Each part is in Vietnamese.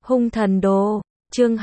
Hung thần đồ, chương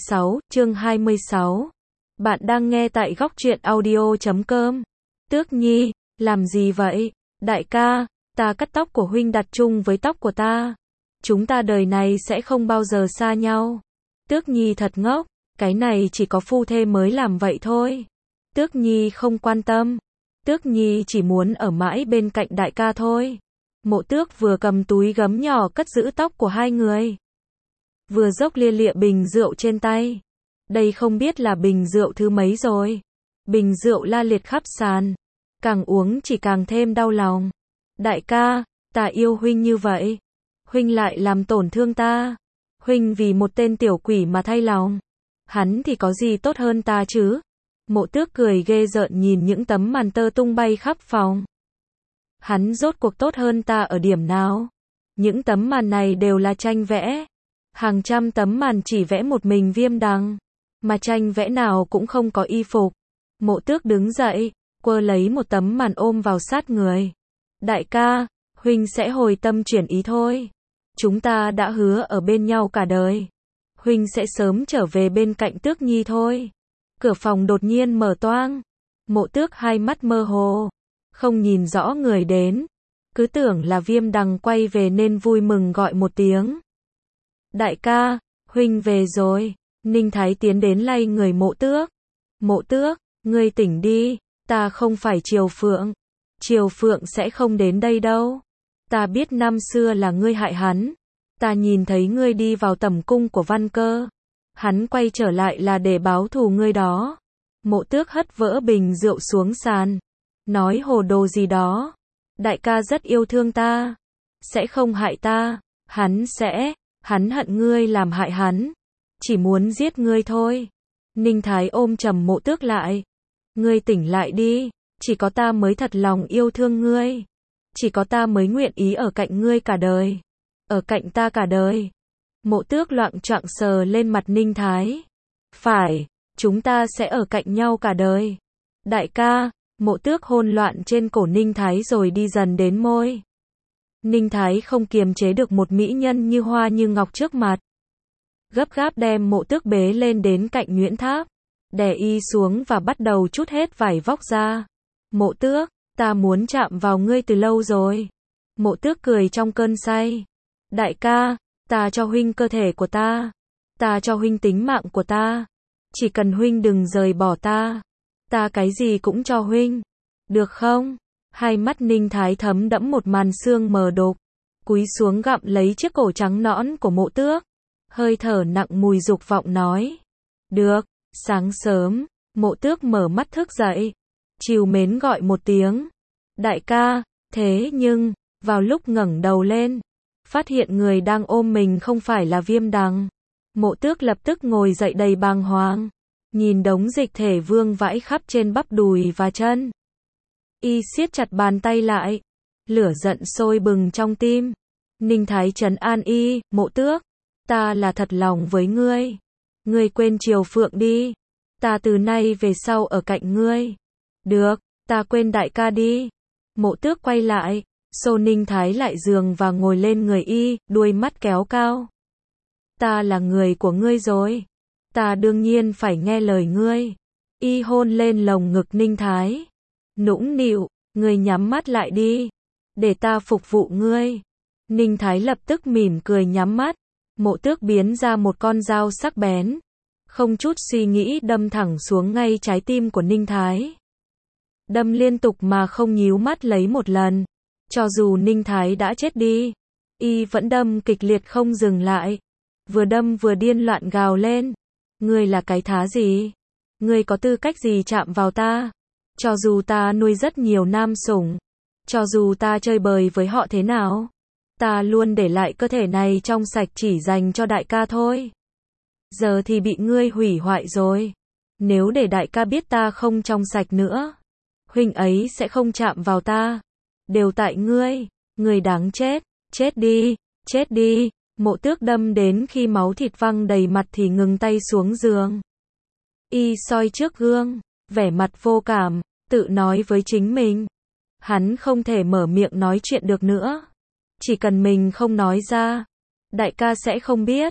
26. Bạn đang nghe tại góc truyện audio.com. Tước Nhi, làm gì vậy? Đại ca, ta cắt tóc của huynh đặt chung với tóc của ta. Chúng ta đời này sẽ không bao giờ xa nhau. Tước Nhi thật ngốc, cái này chỉ có phu thê mới làm vậy thôi. Tước Nhi không quan tâm. Tước Nhi chỉ muốn ở mãi bên cạnh đại ca thôi. Mộ Tước vừa cầm túi gấm nhỏ cất giữ tóc của hai người, vừa dốc lia lịa bình rượu trên tay. Đây không biết là bình rượu thứ mấy rồi. Bình rượu la liệt khắp sàn. Càng uống chỉ càng thêm đau lòng. Đại ca, ta yêu huynh như vậy. Huynh lại làm tổn thương ta. Huynh vì một tên tiểu quỷ mà thay lòng. Hắn thì có gì tốt hơn ta chứ? Mộ Tước cười ghê rợn nhìn những tấm màn tơ tung bay khắp phòng. Hắn rốt cuộc tốt hơn ta ở điểm nào? Những tấm màn này đều là tranh vẽ. Hàng trăm tấm màn chỉ vẽ một mình Viêm Đằng. Mà tranh vẽ nào cũng không có y phục. Mộ Tước đứng dậy, quơ lấy một tấm màn ôm vào sát người. Đại ca, huynh sẽ hồi tâm chuyển ý thôi. Chúng ta đã hứa ở bên nhau cả đời. Huynh sẽ sớm trở về bên cạnh Tước Nhi thôi. Cửa phòng đột nhiên mở toang. Mộ Tước hai mắt mơ hồ, không nhìn rõ người đến. Cứ tưởng là Viêm Đằng quay về nên vui mừng gọi một tiếng. Đại ca, huynh về rồi. Ninh Thái tiến đến lay người Mộ Tước. Mộ Tước, ngươi tỉnh đi, ta không phải Triều Phượng. Triều Phượng sẽ không đến đây đâu. Ta biết năm xưa là ngươi hại hắn. Ta nhìn thấy ngươi đi vào tẩm cung của Văn Cơ. Hắn quay trở lại là để báo thù ngươi đó. Mộ Tước hất vỡ bình rượu xuống sàn. Nói hồ đồ gì đó. Đại ca rất yêu thương ta. Sẽ không hại ta. Hắn hận ngươi làm hại hắn. Chỉ muốn giết ngươi thôi. Ninh Thái ôm chầm Mộ Tước lại. Ngươi tỉnh lại đi. Chỉ có ta mới thật lòng yêu thương ngươi. Chỉ có ta mới nguyện ý ở cạnh ngươi cả đời. Ở cạnh ta cả đời. Mộ Tước loạng choạng sờ lên mặt Ninh Thái. Phải, chúng ta sẽ ở cạnh nhau cả đời. Đại ca, Mộ Tước hôn loạn trên cổ Ninh Thái rồi đi dần đến môi. Ninh Thái không kiềm chế được một mỹ nhân như hoa như ngọc trước mặt. Gấp gáp đem Mộ Tước bế lên đến cạnh Nguyễn Tháp. Đè y xuống và bắt đầu trút hết vải vóc ra. Mộ Tước, ta muốn chạm vào ngươi từ lâu rồi. Mộ Tước cười trong cơn say. Đại ca, ta cho huynh cơ thể của ta. Ta cho huynh tính mạng của ta. Chỉ cần huynh đừng rời bỏ ta. Ta cái gì cũng cho huynh. Được không? Hai mắt Ninh Thái thấm đẫm một màn sương mờ đục. Cúi xuống gặm lấy chiếc cổ trắng nõn của Mộ Tước. Hơi thở nặng mùi dục vọng nói. Được. Sáng sớm, Mộ Tước mở mắt thức dậy. Trìu mến gọi một tiếng. Đại ca, thế nhưng, vào lúc ngẩng đầu lên, phát hiện người đang ôm mình không phải là Viêm Đằng. Mộ Tước lập tức ngồi dậy đầy bàng hoàng. Nhìn đống dịch thể vương vãi khắp trên bắp đùi và chân. Y siết chặt bàn tay lại. Lửa giận sôi bừng trong tim. Ninh Thái trấn an y, Mộ Tước, ta là thật lòng với ngươi. Ngươi quên Triều Phượng đi. Ta từ nay về sau ở cạnh ngươi. Được, ta quên đại ca đi. Mộ Tước quay lại, xô Ninh Thái lại giường và ngồi lên người y, đuôi mắt kéo cao. Ta là người của ngươi rồi. Ta đương nhiên phải nghe lời ngươi. Y hôn lên lồng ngực Ninh Thái. Nũng nịu, ngươi nhắm mắt lại đi. Để ta phục vụ ngươi. Ninh Thái lập tức mỉm cười nhắm mắt. Mộ Tước biến ra một con dao sắc bén. Không chút suy nghĩ đâm thẳng xuống ngay trái tim của Ninh Thái. Đâm liên tục mà không nhíu mắt lấy một lần. Cho dù Ninh Thái đã chết đi, y vẫn đâm kịch liệt không dừng lại. Vừa đâm vừa điên loạn gào lên. Ngươi là cái thá gì? Ngươi có tư cách gì chạm vào ta? Cho dù ta nuôi rất nhiều nam sủng, cho dù ta chơi bời với họ thế nào, ta luôn để lại cơ thể này trong sạch chỉ dành cho đại ca thôi. Giờ thì bị ngươi hủy hoại rồi. Nếu để đại ca biết ta không trong sạch nữa, huynh ấy sẽ không chạm vào ta. Đều tại ngươi, ngươi đáng chết, chết đi. Mộ Tước đâm đến khi máu thịt văng đầy mặt thì ngừng tay xuống giường. Y soi trước gương, vẻ mặt vô cảm, tự nói với chính mình. Hắn không thể mở miệng nói chuyện được nữa. Chỉ cần mình không nói ra, đại ca sẽ không biết.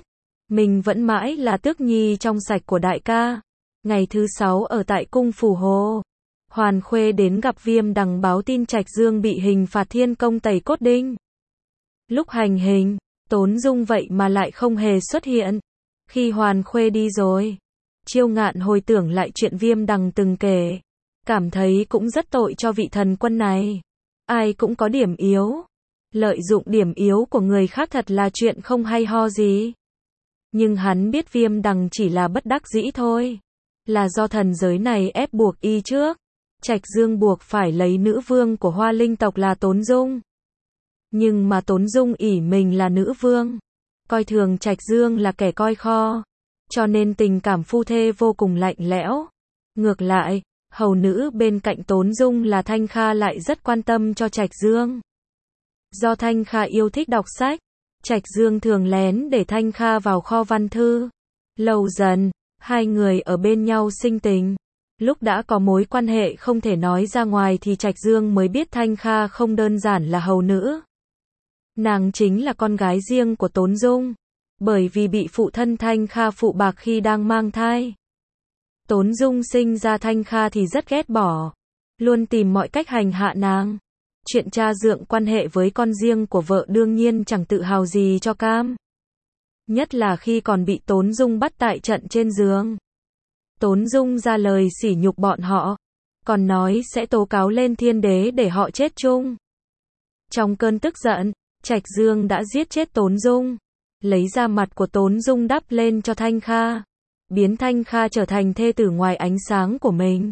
Mình vẫn mãi là tước nhi trong sạch của đại ca. Ngày thứ 6 ở tại cung Phủ Hồ, Hoàn Khuê đến gặp Viêm Đằng báo tin Trạch Dương bị hình phạt thiên công tẩy cốt đinh. Lúc hành hình, Tốn Dung vậy mà lại không hề xuất hiện. Khi Hoàn Khuê đi rồi, Chiêu Ngạn hồi tưởng lại chuyện Viêm Đằng từng kể, cảm thấy cũng rất tội cho vị thần quân này. Ai cũng có điểm yếu. Lợi dụng điểm yếu của người khác thật là chuyện không hay ho gì. Nhưng hắn biết Viêm Đằng chỉ là bất đắc dĩ thôi. Là do thần giới này ép buộc y trước. Trạch Dương buộc phải lấy nữ vương của Hoa Linh tộc là Tốn Dung. Nhưng mà Tốn Dung ỷ mình là nữ vương, coi thường Trạch Dương là kẻ coi kho, cho nên tình cảm phu thê vô cùng lạnh lẽo. Ngược lại, hầu nữ bên cạnh Tốn Dung là Thanh Kha lại rất quan tâm cho Trạch Dương. Do Thanh Kha yêu thích đọc sách, Trạch Dương thường lén để Thanh Kha vào kho văn thư. Lâu dần, hai người ở bên nhau sinh tình. Lúc đã có mối quan hệ không thể nói ra ngoài thì Trạch Dương mới biết Thanh Kha không đơn giản là hầu nữ. Nàng chính là con gái riêng của Tốn Dung. Bởi vì bị phụ thân Thanh Kha phụ bạc khi đang mang thai, Tốn Dung sinh ra Thanh Kha thì rất ghét bỏ, luôn tìm mọi cách hành hạ nàng. Chuyện cha dượng quan hệ với con riêng của vợ đương nhiên chẳng tự hào gì cho cam. Nhất là khi còn bị Tốn Dung bắt tại trận trên giường. Tốn Dung ra lời sỉ nhục bọn họ, còn nói sẽ tố cáo lên thiên đế để họ chết chung. Trong cơn tức giận, Trạch Dương đã giết chết Tốn Dung, lấy ra mặt của Tốn Dung đắp lên cho Thanh Kha, biến Thanh Kha trở thành thê tử ngoài ánh sáng của mình.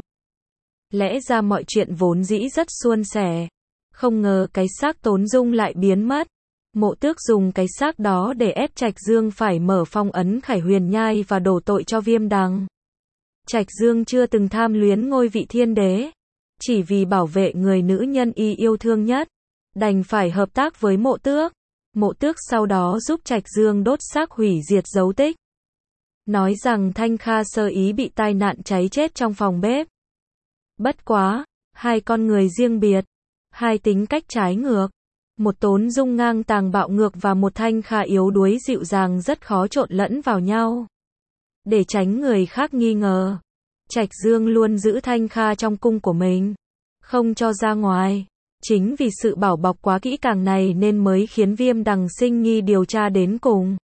Lẽ ra mọi chuyện vốn dĩ rất suôn sẻ, không ngờ cái xác Tốn Dung lại biến mất. Mộ Tước dùng cái xác đó để ép Trạch Dương phải mở phong ấn Khải Huyền Nhai và đổ tội cho Viêm Đằng. Trạch Dương chưa từng tham luyến ngôi vị thiên đế, chỉ vì bảo vệ người nữ nhân y yêu thương nhất, đành phải hợp tác với Mộ Tước. Mộ Tước sau đó giúp Trạch Dương đốt xác hủy diệt dấu tích, nói rằng Thanh Kha sơ ý bị tai nạn cháy chết trong phòng bếp. Bất quá, hai con người riêng biệt, hai tính cách trái ngược, một Tốn Dung ngang tàng bạo ngược và một Thanh Kha yếu đuối dịu dàng rất khó trộn lẫn vào nhau. Để tránh người khác nghi ngờ, Trạch Dương luôn giữ Thanh Kha trong cung của mình, không cho ra ngoài. Chính vì sự bảo bọc quá kỹ càng này nên mới khiến Viêm Đằng sinh nghi điều tra đến cùng.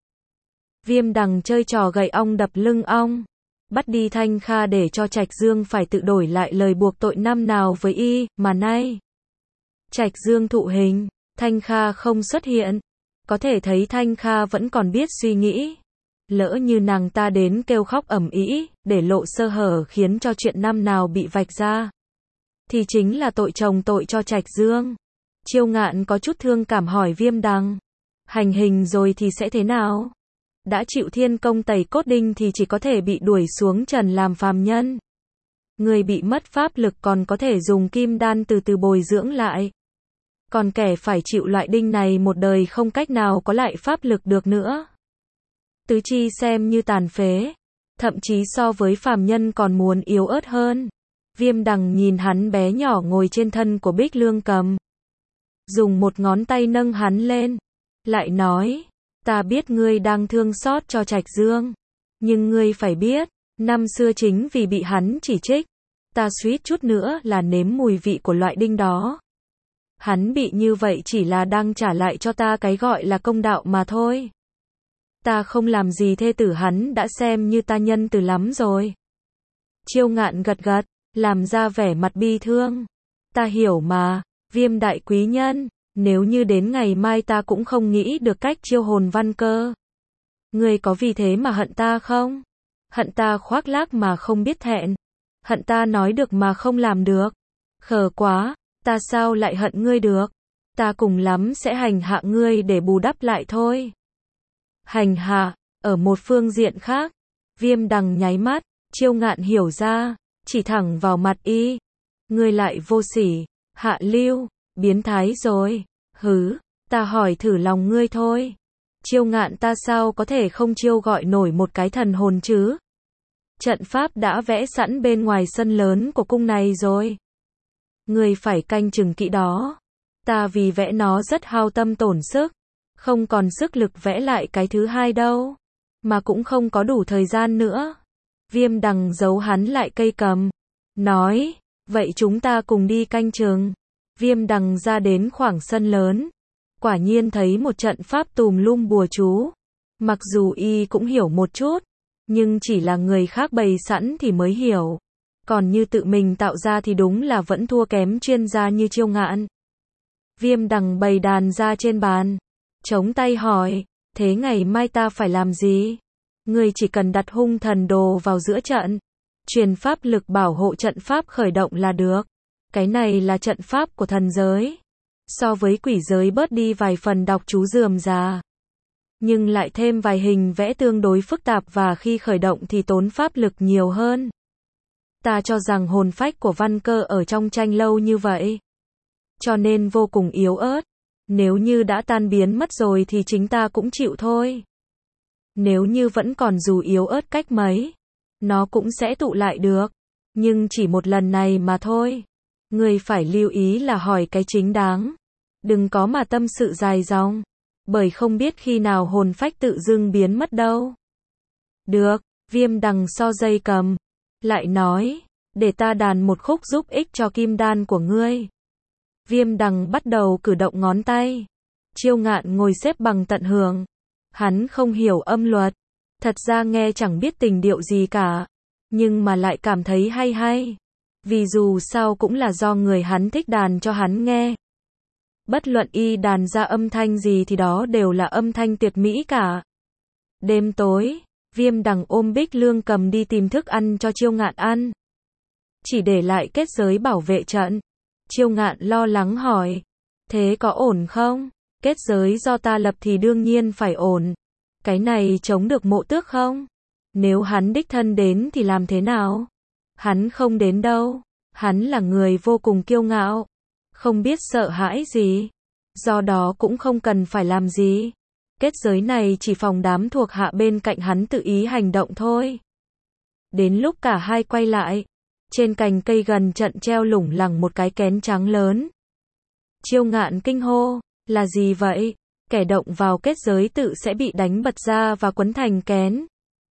Viêm Đằng chơi trò gậy ong đập lưng ong, bắt đi Thanh Kha để cho Trạch Dương phải tự đổi lại lời buộc tội năm nào với y, mà nay Trạch Dương thụ hình, Thanh Kha không xuất hiện, có thể thấy Thanh Kha vẫn còn biết suy nghĩ. Lỡ như nàng ta đến kêu khóc ầm ĩ, để lộ sơ hở khiến cho chuyện năm nào bị vạch ra, thì chính là tội chồng tội cho Trạch Dương. Chiêu Ngạn có chút thương cảm hỏi Viêm Đằng, hành hình rồi thì sẽ thế nào? Đã chịu thiên công tẩy cốt đinh thì chỉ có thể bị đuổi xuống trần làm phàm nhân. Người bị mất pháp lực còn có thể dùng kim đan từ từ bồi dưỡng lại. Còn kẻ phải chịu loại đinh này một đời không cách nào có lại pháp lực được nữa. Tứ chi xem như tàn phế, thậm chí so với phàm nhân còn muốn yếu ớt hơn. Viêm Đằng nhìn hắn bé nhỏ ngồi trên thân của Bích Lương Cầm, dùng một ngón tay nâng hắn lên, lại nói, ta biết ngươi đang thương xót cho Trạch Dương, nhưng ngươi phải biết, năm xưa chính vì bị hắn chỉ trích, ta suýt chút nữa là nếm mùi vị của loại đinh đó. Hắn bị như vậy chỉ là đang trả lại cho ta cái gọi là công đạo mà thôi. Ta không làm gì thê tử hắn đã xem như ta nhân từ lắm rồi. Chiêu Ngạn gật gật, làm ra vẻ mặt bi thương. Ta hiểu mà, Viêm đại quý nhân, nếu như đến ngày mai ta cũng không nghĩ được cách chiêu hồn Văn Cơ. Ngươi có vì thế mà hận ta không? Hận ta khoác lác mà không biết thẹn. Hận ta nói được mà không làm được. Khờ quá, ta sao lại hận ngươi được? Ta cùng lắm sẽ hành hạ ngươi để bù đắp lại thôi. Hành hạ, ở một phương diện khác. Viêm Đằng nháy mắt, Chiêu Ngạn hiểu ra, chỉ thẳng vào mặt y. Ngươi lại vô sỉ, hạ lưu, biến thái rồi. Hứ, ta hỏi thử lòng ngươi thôi. Chiêu Ngạn ta sao có thể không chiêu gọi nổi một cái thần hồn chứ? Trận pháp đã vẽ sẵn bên ngoài sân lớn của cung này rồi. Ngươi phải canh chừng kỹ đó. Ta vì vẽ nó rất hao tâm tổn sức, không còn sức lực vẽ lại cái thứ hai đâu. mà cũng không có đủ thời gian nữa. Viêm Đằng giấu hắn lại cây cầm, nói, vậy chúng ta cùng đi canh chừng. Viêm Đằng ra đến khoảng sân lớn, quả nhiên thấy một trận pháp tùm lum bùa chú. Mặc dù y cũng hiểu một chút, nhưng chỉ là người khác bày sẵn thì mới hiểu. Còn như tự mình tạo ra thì đúng là vẫn thua kém chuyên gia như Chiêu Ngạn. Viêm Đằng bày đàn ra trên bàn, chống tay hỏi, thế ngày mai ta phải làm gì? Ngươi chỉ cần đặt hung thần đồ vào giữa trận, truyền pháp lực bảo hộ trận pháp khởi động là được. Cái này là trận pháp của thần giới. So với quỷ giới bớt đi vài phần đọc chú rườm rà, nhưng lại thêm vài hình vẽ tương đối phức tạp và khi khởi động thì tốn pháp lực nhiều hơn. Ta cho rằng hồn phách của Văn Cơ ở trong tranh lâu như vậy, cho nên vô cùng yếu ớt. Nếu như đã tan biến mất rồi thì chính ta cũng chịu thôi. Nếu như vẫn còn dù yếu ớt cách mấy, nó cũng sẽ tụ lại được. Nhưng chỉ một lần này mà thôi. Ngươi phải lưu ý là hỏi cái chính đáng. Đừng có mà tâm sự dài dòng. Bởi không biết khi nào hồn phách tự dưng biến mất đâu. Được, Viêm Đằng so dây cầm. Lại nói, để ta đàn một khúc giúp ích cho kim đan của ngươi. Viêm Đằng bắt đầu cử động ngón tay. Chiêu Ngạn ngồi xếp bằng tận hưởng. Hắn không hiểu âm luật. Thật ra nghe chẳng biết tình điệu gì cả. Nhưng mà lại cảm thấy hay hay. Vì dù sao cũng là do người hắn thích đàn cho hắn nghe. Bất luận y đàn ra âm thanh gì thì đó đều là âm thanh tuyệt mỹ cả. Đêm tối, Viêm Đằng ôm Bích Lương Cầm đi tìm thức ăn cho Chiêu Ngạn ăn. Chỉ để lại kết giới bảo vệ trận. Chiêu Ngạn lo lắng hỏi, thế có ổn không? Kết giới do ta lập thì đương nhiên phải ổn. Cái này chống được Mộ Tước không? Nếu hắn đích thân đến thì làm thế nào? Hắn không đến đâu. Hắn là người vô cùng kiêu ngạo. Không biết sợ hãi gì. Do đó cũng không cần phải làm gì. Kết giới này chỉ phòng đám thuộc hạ bên cạnh hắn tự ý hành động thôi. Đến lúc cả hai quay lại, trên cành cây gần trận treo lủng lẳng một cái kén trắng lớn. Chiêu Ngạn kinh hô, là gì vậy? Kẻ động vào kết giới tự sẽ bị đánh bật ra và quấn thành kén.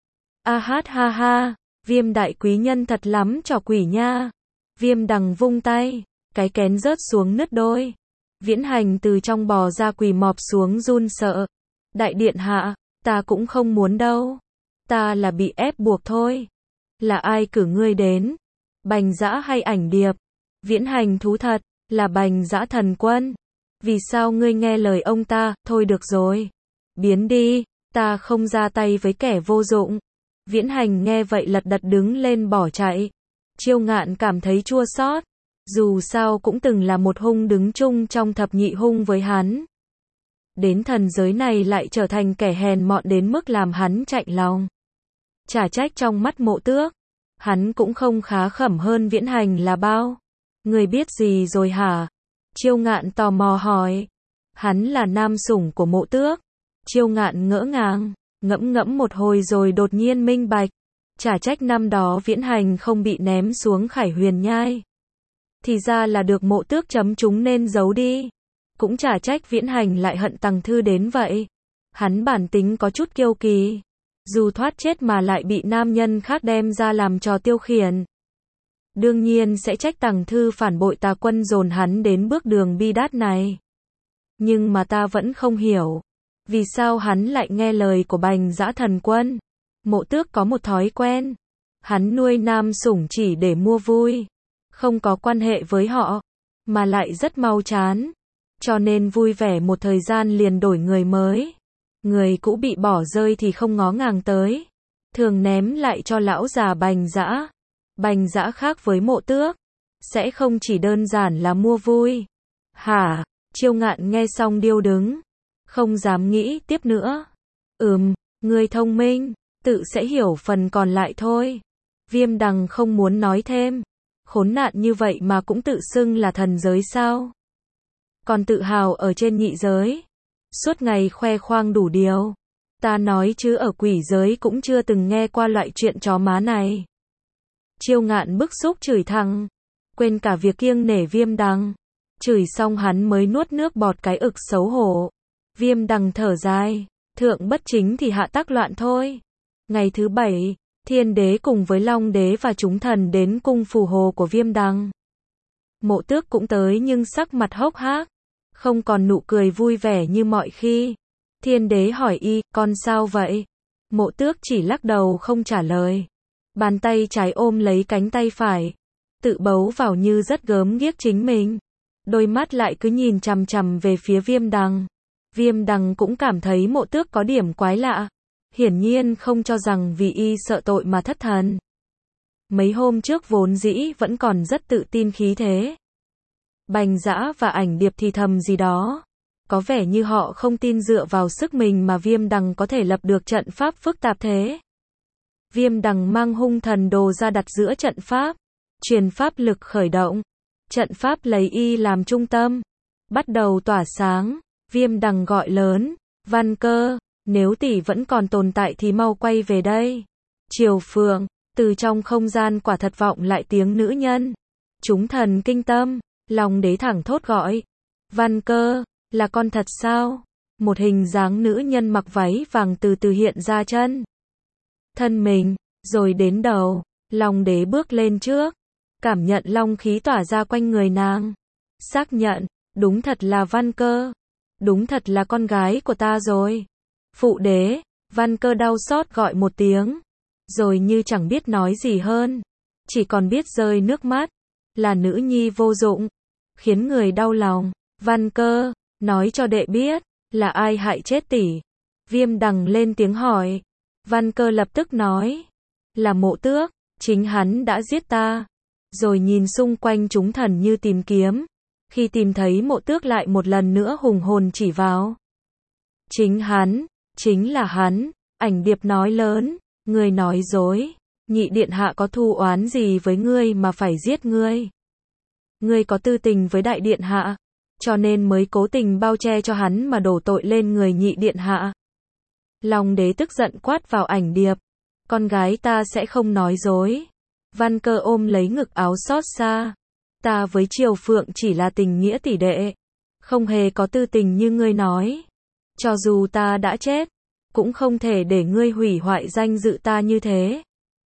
A hát ha ha, Viêm đại quý nhân thật lắm trò quỷ nha. Viêm Đằng vung tay, cái kén rớt xuống nứt đôi. Viễn Hành từ trong bò ra quỳ mọp xuống run sợ. Đại điện hạ, ta cũng không muốn đâu. Ta là bị ép buộc thôi. Là ai cử ngươi đến? Bành Dã hay Ảnh Điệp? Viễn Hành thú thật, là Bành Dã thần quân. Vì sao ngươi nghe lời ông ta? Thôi được rồi. Biến đi, ta không ra tay với kẻ vô dụng. Viễn Hành nghe vậy lật đật đứng lên bỏ chạy. Chiêu Ngạn cảm thấy chua xót. Dù sao cũng từng là một hung đứng chung trong thập nhị hung với hắn. Đến thần giới này lại trở thành kẻ hèn mọn đến mức làm hắn chạnh lòng. Chả trách trong mắt Mộ Tước, hắn cũng không khá khẩm hơn Viễn Hành là bao. Người biết gì rồi hả? Chiêu Ngạn tò mò hỏi. Hắn là nam sủng của Mộ Tước. Chiêu Ngạn ngỡ ngàng, ngẫm ngẫm một hồi rồi đột nhiên minh bạch. Chả trách năm đó Viễn Hành không bị ném xuống Khải Huyền Nhai. Thì ra là được Mộ Tước chấm chúng nên giấu đi. Cũng chả trách Viễn Hành lại hận Tằng Thư đến vậy. Hắn bản tính có chút kiêu kỳ. Dù thoát chết mà lại bị nam nhân khác đem ra làm trò tiêu khiển. Đương nhiên sẽ trách Tằng Thư phản bội Tà Quân dồn hắn đến bước đường bi đát này. Nhưng mà ta vẫn không hiểu. Vì sao hắn lại nghe lời của Bành Dã thần quân? Mộ Tước có một thói quen. Hắn nuôi nam sủng chỉ để mua vui. Không có quan hệ với họ. Mà lại rất mau chán. Cho nên vui vẻ một thời gian liền đổi người mới. Người cũ bị bỏ rơi thì không ngó ngàng tới. Thường ném lại cho lão già Bành Dã. Bành Dã khác với Mộ Tước. Sẽ không chỉ đơn giản là mua vui. Hả? Chiêu Ngạn nghe xong điêu đứng. Không dám nghĩ tiếp nữa. Người thông minh. Tự sẽ hiểu phần còn lại thôi. Viêm Đằng không muốn nói thêm. Khốn nạn như vậy mà cũng tự xưng là thần giới sao? Còn tự hào ở trên nhị giới. Suốt ngày khoe khoang đủ điều. Ta nói chứ ở quỷ giới cũng chưa từng nghe qua loại chuyện chó má này. Chiêu Ngạn bức xúc chửi thằng. Quên cả việc kiêng nể Viêm Đằng. Chửi xong hắn mới nuốt nước bọt cái ực xấu hổ. Viêm Đằng thở dài. Thượng bất chính thì hạ tắc loạn thôi. Ngày thứ 7, Thiên Đế cùng với Long Đế và chúng thần đến cung phù hồ của Viêm Đằng. Mộ Tước cũng tới nhưng sắc mặt hốc hác, không còn nụ cười vui vẻ như mọi khi. Thiên Đế hỏi y, con sao vậy? Mộ Tước chỉ lắc đầu không trả lời. Bàn tay trái ôm lấy cánh tay phải, tự bấu vào như rất gớm ghiếc chính mình. Đôi mắt lại cứ nhìn chằm chằm về phía Viêm Đằng. Viêm Đằng cũng cảm thấy Mộ Tước có điểm quái lạ. Hiển nhiên không cho rằng vì y sợ tội mà thất thần. Mấy hôm trước vốn dĩ vẫn còn rất tự tin khí thế. Bành Dã và Ảnh Điệp thì thầm gì đó. Có vẻ như họ không tin dựa vào sức mình mà Viêm Đằng có thể lập được trận pháp phức tạp thế. Viêm Đằng mang hung thần đồ ra đặt giữa trận pháp. Truyền pháp lực khởi động. Trận pháp lấy y làm trung tâm. Bắt đầu tỏa sáng. Viêm Đằng gọi lớn. Văn Cơ, nếu tỷ vẫn còn tồn tại thì mau quay về đây. Triều Phượng, từ trong không gian quả thật vọng lại tiếng nữ nhân. Chúng thần kinh tâm. Long Đế thẳng thốt gọi. Văn Cơ, là con thật sao? Một hình dáng nữ nhân mặc váy vàng từ từ hiện ra chân thân mình, rồi đến đầu. Long Đế bước lên trước, cảm nhận long khí tỏa ra quanh người nàng. Xác nhận, đúng thật là Văn Cơ. Đúng thật là con gái của ta rồi. Phụ đế, Văn Cơ đau xót gọi một tiếng, rồi như chẳng biết nói gì hơn, chỉ còn biết rơi nước mắt. Là nữ nhi vô dụng, khiến người đau lòng. Văn Cơ, nói cho đệ biết, là ai hại chết tỷ? Viêm Đằng lên tiếng hỏi. Văn Cơ lập tức nói, là Mộ Tước, chính hắn đã giết ta. Rồi nhìn xung quanh chúng thần như tìm kiếm. Khi tìm thấy Mộ Tước lại một lần nữa hùng hồn chỉ vào. Chính hắn, chính là hắn. Ảnh Điệp nói lớn, ngươi nói dối. Nhị điện hạ có thù oán gì với ngươi mà phải giết ngươi? Ngươi có tư tình với đại điện hạ, cho nên mới cố tình bao che cho hắn mà đổ tội lên người nhị điện hạ. Long Đế tức giận quát vào Ảnh Điệp. Con gái ta sẽ không nói dối. Văn Cơ ôm lấy ngực áo xót xa. Ta với Triều Phượng chỉ là tình nghĩa tỷ đệ, không hề có tư tình như ngươi nói. Cho dù ta đã chết, cũng không thể để ngươi hủy hoại danh dự ta như thế.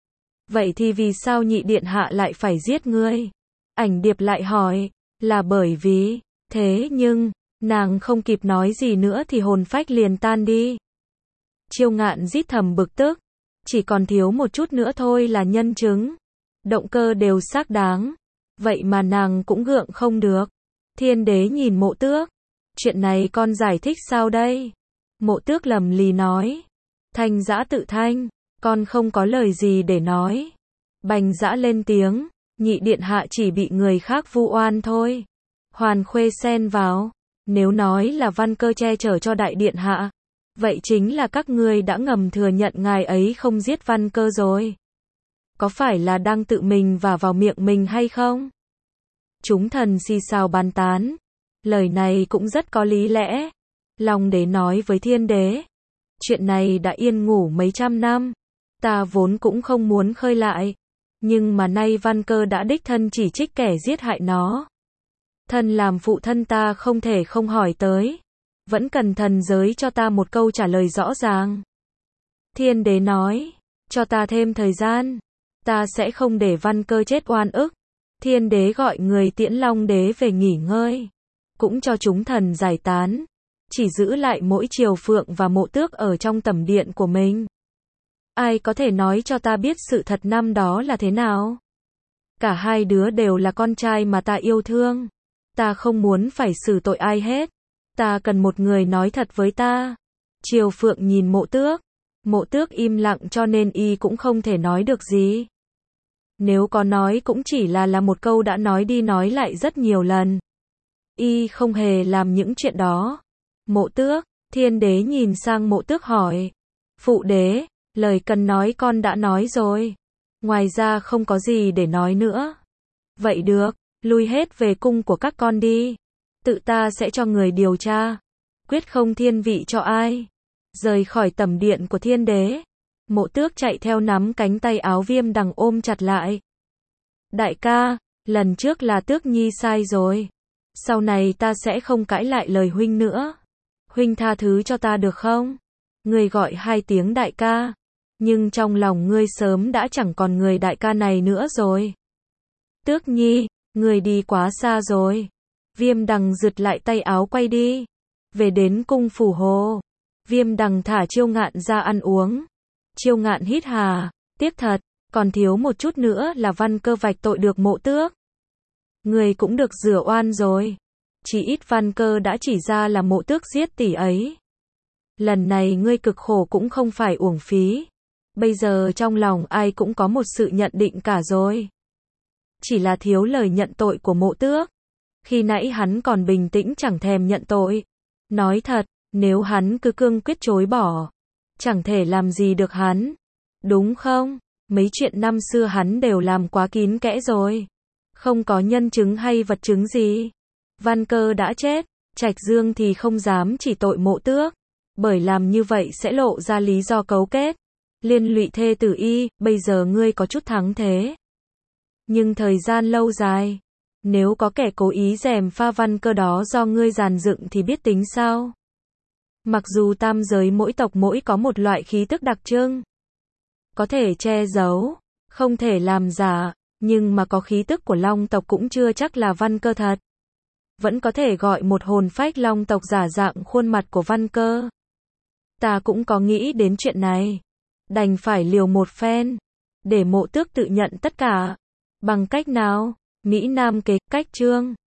Vậy thì vì sao nhị điện hạ lại phải giết ngươi? Ảnh Điệp lại hỏi, là bởi vì, thế nhưng, nàng không kịp nói gì nữa thì hồn phách liền tan đi. Chiêu Ngạn rít thầm bực tức, chỉ còn thiếu một chút nữa thôi là nhân chứng. Động cơ đều xác đáng, vậy mà nàng cũng gượng không được. Thiên Đế nhìn Mộ Tước, chuyện này con giải thích sao đây? Mộ Tước lầm lì nói, Thanh Dã tự thanh, con không có lời gì để nói. Bành Dã lên tiếng, nhị điện hạ chỉ bị người khác vu oan thôi. Hoàn Khuê xen vào, nếu nói là Văn Cơ che chở cho đại điện hạ, vậy chính là các ngươi đã ngầm thừa nhận ngài ấy không giết Văn Cơ rồi. Có phải là đang tự mình vả vào miệng mình hay không? Chúng thần xì xào bàn tán. Lời này cũng rất có lý lẽ. Long Đế nói với Thiên Đế, chuyện này đã yên ngủ mấy trăm năm, ta vốn cũng không muốn khơi lại, nhưng mà nay Văn Cơ đã đích thân chỉ trích kẻ giết hại nó. Thân làm phụ thân ta không thể không hỏi tới, vẫn cần thần giới cho ta một câu trả lời rõ ràng. Thiên Đế nói, cho ta thêm thời gian, ta sẽ không để Văn Cơ chết oan ức. Thiên Đế gọi người tiễn Long Đế về nghỉ ngơi, cũng cho chúng thần giải tán, chỉ giữ lại mỗi Triều Phượng và Mộ Tước ở trong tẩm điện của mình. Ai có thể nói cho ta biết sự thật năm đó là thế nào? Cả hai đứa đều là con trai mà ta yêu thương. Ta không muốn phải xử tội ai hết. Ta cần một người nói thật với ta. Triều Phượng nhìn Mộ Tước. Mộ Tước im lặng cho nên y cũng không thể nói được gì. Nếu có nói cũng chỉ là một câu đã nói đi nói lại rất nhiều lần. Y không hề làm những chuyện đó. Mộ Tước, Thiên Đế nhìn sang Mộ Tước hỏi. Phụ đế, lời cần nói con đã nói rồi. Ngoài ra không có gì để nói nữa. Vậy được, lui hết về cung của các con đi. Tự ta sẽ cho người điều tra. Quyết không thiên vị cho ai. Rời khỏi tẩm điện của Thiên Đế. Mộ Tước chạy theo nắm cánh tay áo Viêm Đằng ôm chặt lại. Đại ca, lần trước là Tước Nhi sai rồi. Sau này ta sẽ không cãi lại lời huynh nữa. Huynh tha thứ cho ta được không? Ngươi gọi 2 tiếng đại ca, nhưng trong lòng ngươi sớm đã chẳng còn người đại ca này nữa rồi. Tước Nhi, ngươi đi quá xa rồi. Viêm Đằng giật lại tay áo quay đi. Về đến cung phủ hồ. Viêm Đằng thả Chiêu Ngạn ra ăn uống. Chiêu Ngạn hít hà, tiếc thật, còn thiếu một chút nữa là Văn Cơ vạch tội được Mộ Tước. Ngươi cũng được rửa oan rồi. Chỉ ít Văn Cơ đã chỉ ra là Mộ Tước giết tỷ ấy. Lần này ngươi cực khổ cũng không phải uổng phí. Bây giờ trong lòng ai cũng có một sự nhận định cả rồi. Chỉ là thiếu lời nhận tội của Mộ Tước. Khi nãy hắn còn bình tĩnh chẳng thèm nhận tội. Nói thật, nếu hắn cứ cương quyết chối bỏ, chẳng thể làm gì được hắn. Đúng không? Mấy chuyện năm xưa hắn đều làm quá kín kẽ rồi. Không có nhân chứng hay vật chứng gì. Văn Cơ đã chết, Trạch Dương thì không dám chỉ tội Mộ Tước. Bởi làm như vậy sẽ lộ ra lý do cấu kết. Liên lụy thê tử y, bây giờ ngươi có chút thắng thế. Nhưng thời gian lâu dài, nếu có kẻ cố ý gièm pha Văn Cơ đó do ngươi dàn dựng thì biết tính sao? Mặc dù tam giới mỗi tộc mỗi có một loại khí tức đặc trưng, có thể che giấu, không thể làm giả, nhưng mà có khí tức của Long tộc cũng chưa chắc là Văn Cơ thật. Vẫn có thể gọi một hồn phách Long tộc giả dạng khuôn mặt của Văn Cơ. Ta cũng có nghĩ đến chuyện này. Đành phải liều một phen. Để Mộ Tước tự nhận tất cả. Bằng cách nào? Mỹ Nam kế, cách chương.